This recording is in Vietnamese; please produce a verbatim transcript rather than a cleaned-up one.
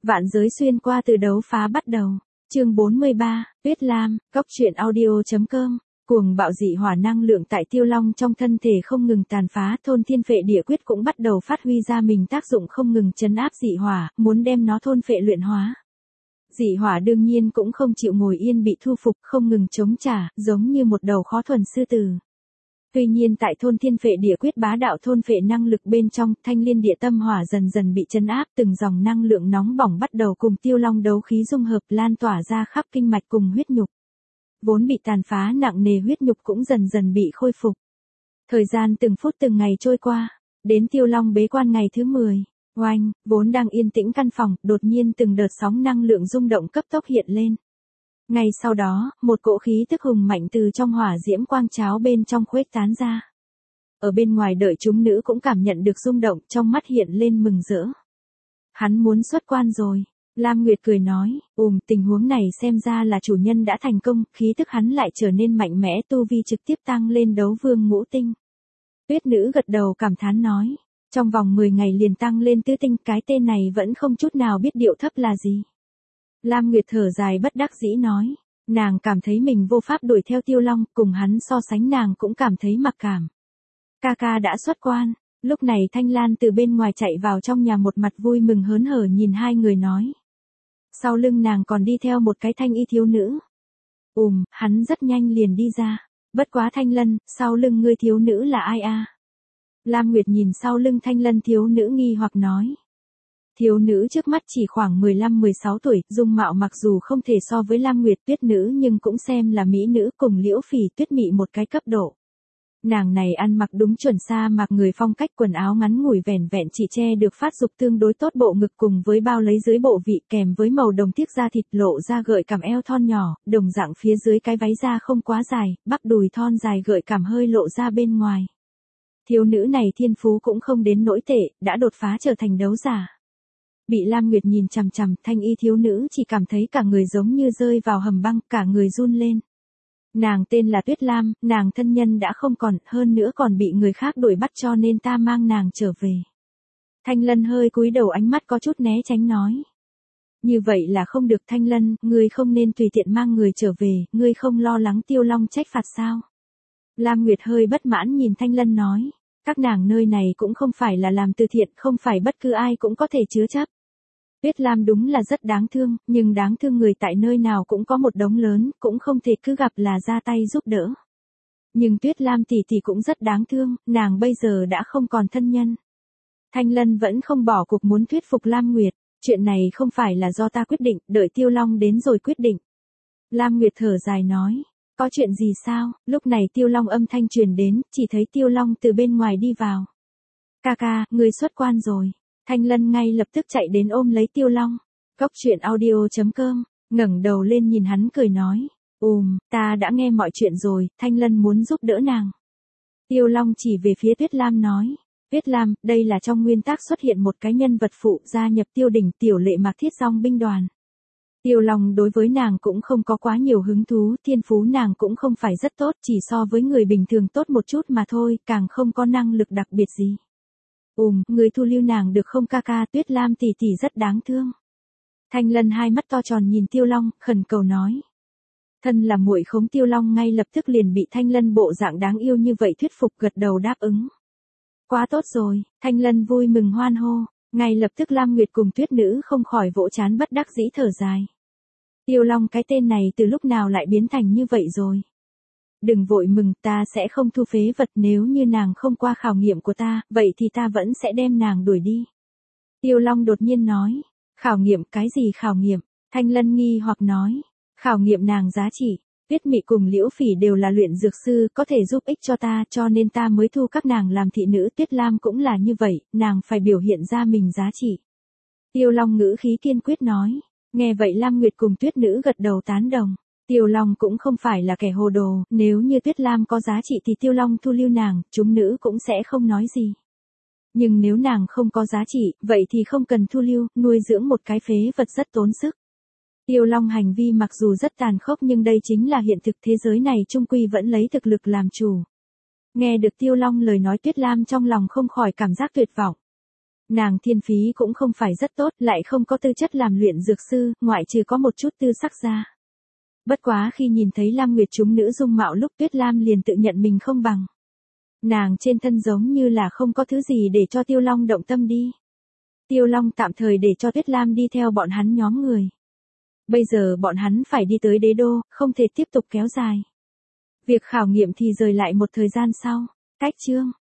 Vạn giới xuyên qua từ đấu phá bắt đầu. Chương bốn mươi ba, Tuyết Lam, góc truyện audio chấm com. Cuồng bạo dị hỏa năng lượng tại Tiêu Long trong thân thể không ngừng tàn phá, thôn thiên phệ địa quyết cũng bắt đầu phát huy ra mình tác dụng không ngừng trấn áp dị hỏa, muốn đem nó thôn phệ luyện hóa. Dị hỏa đương nhiên cũng không chịu ngồi yên bị thu phục, không ngừng chống trả, giống như một đầu khó thuần sư tử. Tuy nhiên tại thôn thiên phệ địa quyết bá đạo thôn phệ năng lực bên trong, thanh liên địa tâm hỏa dần dần bị trấn áp, từng dòng năng lượng nóng bỏng bắt đầu cùng Tiêu Long đấu khí dung hợp lan tỏa ra khắp kinh mạch cùng huyết nhục. Vốn bị tàn phá nặng nề huyết nhục cũng dần dần bị khôi phục. Thời gian từng phút từng ngày trôi qua, đến Tiêu Long bế quan ngày thứ mười, oanh, vốn đang yên tĩnh căn phòng, đột nhiên từng đợt sóng năng lượng rung động cấp tốc hiện lên. Ngay sau đó, một cỗ khí tức hùng mạnh từ trong hỏa diễm quang cháo bên trong khuếch tán ra. Ở bên ngoài đợi chúng nữ cũng cảm nhận được rung động, trong mắt hiện lên mừng rỡ. Hắn muốn xuất quan rồi. Lam Nguyệt cười nói, ùm, tình huống này xem ra là chủ nhân đã thành công, khí tức hắn lại trở nên mạnh mẽ, tu vi trực tiếp tăng lên đấu vương ngũ tinh. Tuyết nữ gật đầu cảm thán nói, trong vòng mười ngày liền tăng lên tứ tinh, cái tên này vẫn không chút nào biết điệu thấp là gì. Lam Nguyệt thở dài bất đắc dĩ nói, nàng cảm thấy mình vô pháp đuổi theo Tiêu Long, cùng hắn so sánh nàng cũng cảm thấy mặc cảm. Ca ca đã xuất quan. Lúc này Thanh Lan từ bên ngoài chạy vào trong nhà, một mặt vui mừng hớn hở nhìn hai người nói. Sau lưng nàng còn đi theo một cái thanh y thiếu nữ. Ùm, hắn rất nhanh liền đi ra. Bất quá Thanh Lân, sau lưng ngươi thiếu nữ là ai a? Lam Nguyệt nhìn sau lưng Thanh Lân thiếu nữ nghi hoặc nói. Thiếu nữ trước mắt chỉ khoảng mười lăm mười sáu tuổi, dung mạo mặc dù không thể so với Lam Nguyệt Tuyết nữ nhưng cũng xem là mỹ nữ, cùng Liễu Phỉ Tuyết Mị một cái cấp độ. Nàng này ăn mặc đúng chuẩn sa mạc người, phong cách quần áo ngắn ngủi vẻn vẹn chỉ che được phát dục tương đối tốt bộ ngực cùng với bao lấy dưới bộ vị, kèm với màu đồng tiếc da thịt lộ ra gợi cảm eo thon nhỏ, đồng dạng phía dưới cái váy da không quá dài, bắp đùi thon dài gợi cảm hơi lộ ra bên ngoài. Thiếu nữ này thiên phú cũng không đến nỗi tệ, đã đột phá trở thành đấu giả. Bị Lam Nguyệt nhìn chằm chằm, thanh y thiếu nữ chỉ cảm thấy cả người giống như rơi vào hầm băng, cả người run lên. Nàng tên là Tuyết Lam, nàng thân nhân đã không còn, hơn nữa còn bị người khác đuổi bắt, cho nên ta mang nàng trở về. Thanh Lân hơi cúi đầu, ánh mắt có chút né tránh nói. Như vậy là không được Thanh Lân, ngươi không nên tùy tiện mang người trở về, ngươi không lo lắng Tiêu Long trách phạt sao? Lam Nguyệt hơi bất mãn nhìn Thanh Lân nói, các nàng nơi này cũng không phải là làm từ thiện, không phải bất cứ ai cũng có thể chứa chấp. Tuyết Lam đúng là rất đáng thương, nhưng đáng thương người tại nơi nào cũng có một đống lớn, cũng không thể cứ gặp là ra tay giúp đỡ. Nhưng Tuyết Lam tỷ tỷ cũng rất đáng thương, nàng bây giờ đã không còn thân nhân. Thanh Lân vẫn không bỏ cuộc muốn thuyết phục Lam Nguyệt, chuyện này không phải là do ta quyết định, đợi Tiêu Long đến rồi quyết định. Lam Nguyệt thở dài nói, có chuyện gì sao? Lúc này Tiêu Long âm thanh truyền đến, chỉ thấy Tiêu Long từ bên ngoài đi vào. Ca ca, người xuất quan rồi. Thanh Lân ngay lập tức chạy đến ôm lấy Tiêu Long. Góc truyện audio chấm com, ngẩng đầu lên nhìn hắn cười nói, ùm, ta đã nghe mọi chuyện rồi, Thanh Lân muốn giúp đỡ nàng. Tiêu Long chỉ về phía Tuyết Lam nói, Tuyết Lam, đây là trong nguyên tắc xuất hiện một cái nhân vật phụ gia nhập Tiêu Đình, Tiểu Lệ Mạc Thiết Dong binh đoàn. Tiêu Long đối với nàng cũng không có quá nhiều hứng thú, thiên phú nàng cũng không phải rất tốt, chỉ so với người bình thường tốt một chút mà thôi, càng không có năng lực đặc biệt gì. Ùm, người thu lưu nàng được không ca ca? Tuyết Lam tỷ tỷ rất đáng thương. Thanh Lân hai mắt to tròn nhìn Tiêu Long, khẩn cầu nói. Thân là muội khống, Tiêu Long ngay lập tức liền bị Thanh Lân bộ dạng đáng yêu như vậy thuyết phục, gật đầu đáp ứng. Quá tốt rồi, Thanh Lân vui mừng hoan hô, ngay lập tức Lam Nguyệt cùng Tuyết nữ không khỏi vỗ trán bất đắc dĩ thở dài. Tiêu Long cái tên này từ lúc nào lại biến thành như vậy rồi? Đừng vội mừng, ta sẽ không thu phế vật, nếu như nàng không qua khảo nghiệm của ta, vậy thì ta vẫn sẽ đem nàng đuổi đi. Tiêu Long đột nhiên nói, khảo nghiệm cái gì khảo nghiệm? Thanh Lân nghi hoặc nói, khảo nghiệm nàng giá trị. Tuyết Mị cùng Liễu Phỉ đều là luyện dược sư, có thể giúp ích cho ta, cho nên ta mới thu các nàng làm thị nữ. Tuyết Lam cũng là như vậy, nàng phải biểu hiện ra mình giá trị. Tiêu Long ngữ khí kiên quyết nói, nghe vậy Lam Nguyệt cùng Tuyết nữ gật đầu tán đồng. Tiêu Long cũng không phải là kẻ hồ đồ, nếu như Tuyết Lam có giá trị thì Tiêu Long thu lưu nàng, chúng nữ cũng sẽ không nói gì. Nhưng nếu nàng không có giá trị, vậy thì không cần thu lưu, nuôi dưỡng một cái phế vật rất tốn sức. Tiêu Long hành vi mặc dù rất tàn khốc nhưng đây chính là hiện thực, thế giới này chung quy vẫn lấy thực lực làm chủ. Nghe được Tiêu Long lời nói, Tuyết Lam trong lòng không khỏi cảm giác tuyệt vọng. Nàng thiên phí cũng không phải rất tốt, lại không có tư chất làm luyện dược sư, ngoại trừ có một chút tư sắc ra. Bất quá khi nhìn thấy Lam Nguyệt chúng nữ dung mạo lúc Tuyết Lam liền tự nhận mình không bằng. Nàng trên thân giống như là không có thứ gì để cho Tiêu Long động tâm đi. Tiêu Long tạm thời để cho Tuyết Lam đi theo bọn hắn nhóm người. Bây giờ bọn hắn phải đi tới đế đô, không thể tiếp tục kéo dài. Việc khảo nghiệm thì rời lại một thời gian sau. Cách chương